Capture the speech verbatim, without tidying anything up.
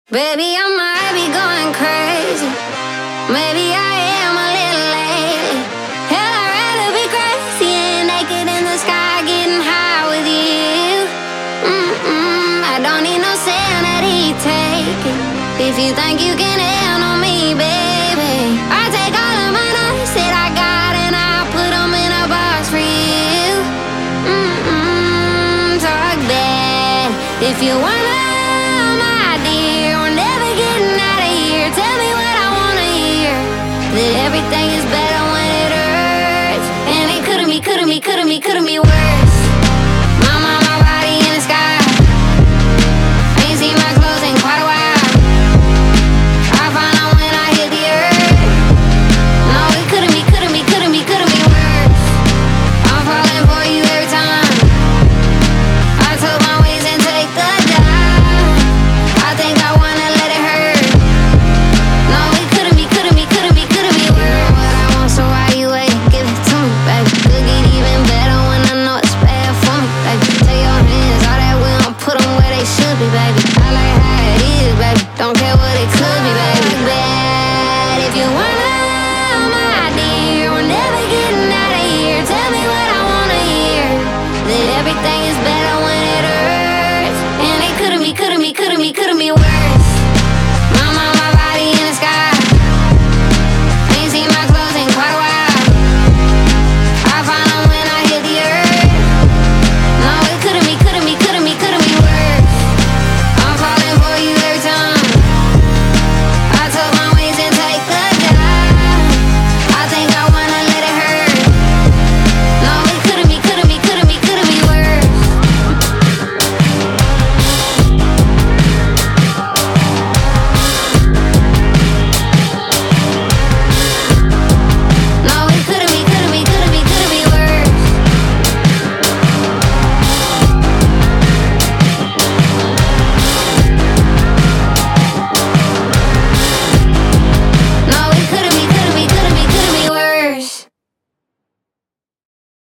Baby, I might be going crazy. Maybe I am a little lately. Hell, I'd rather be crazy and naked in the sky, getting high with you. Mm-mm, I don't need no sanity taking. If you think you can handle me, baby, I take all of my nights that I got and I put them in a box for you. Mm-mm, talk that. If you wanna, that everything is better when it hurts. And it couldn't be, couldn't be, couldn't be, couldn't be worse. My mind, my body in the sky. I ain't seen my clothes in quite a while. I find out when I hit the earth. No, it couldn't be, couldn't be, couldn't be, couldn't be worse. I'm falling for you every time. I took my ways and take the dive. I think I wanna let it hurt. No, it couldn't be, couldn't be, couldn't be. So why you wait? Give it to me, baby. Could get even better when I know it's bad for me, baby. Take your hands, all that we don't put them where they should be, baby. I like how it is, baby. Don't care what it could be, baby. Bad if you wanna, my dear. We're never getting out of here. Tell me what I wanna hear. That everything is better when it hurts. And it couldn't be, couldn't be, couldn't be, couldn't be worse.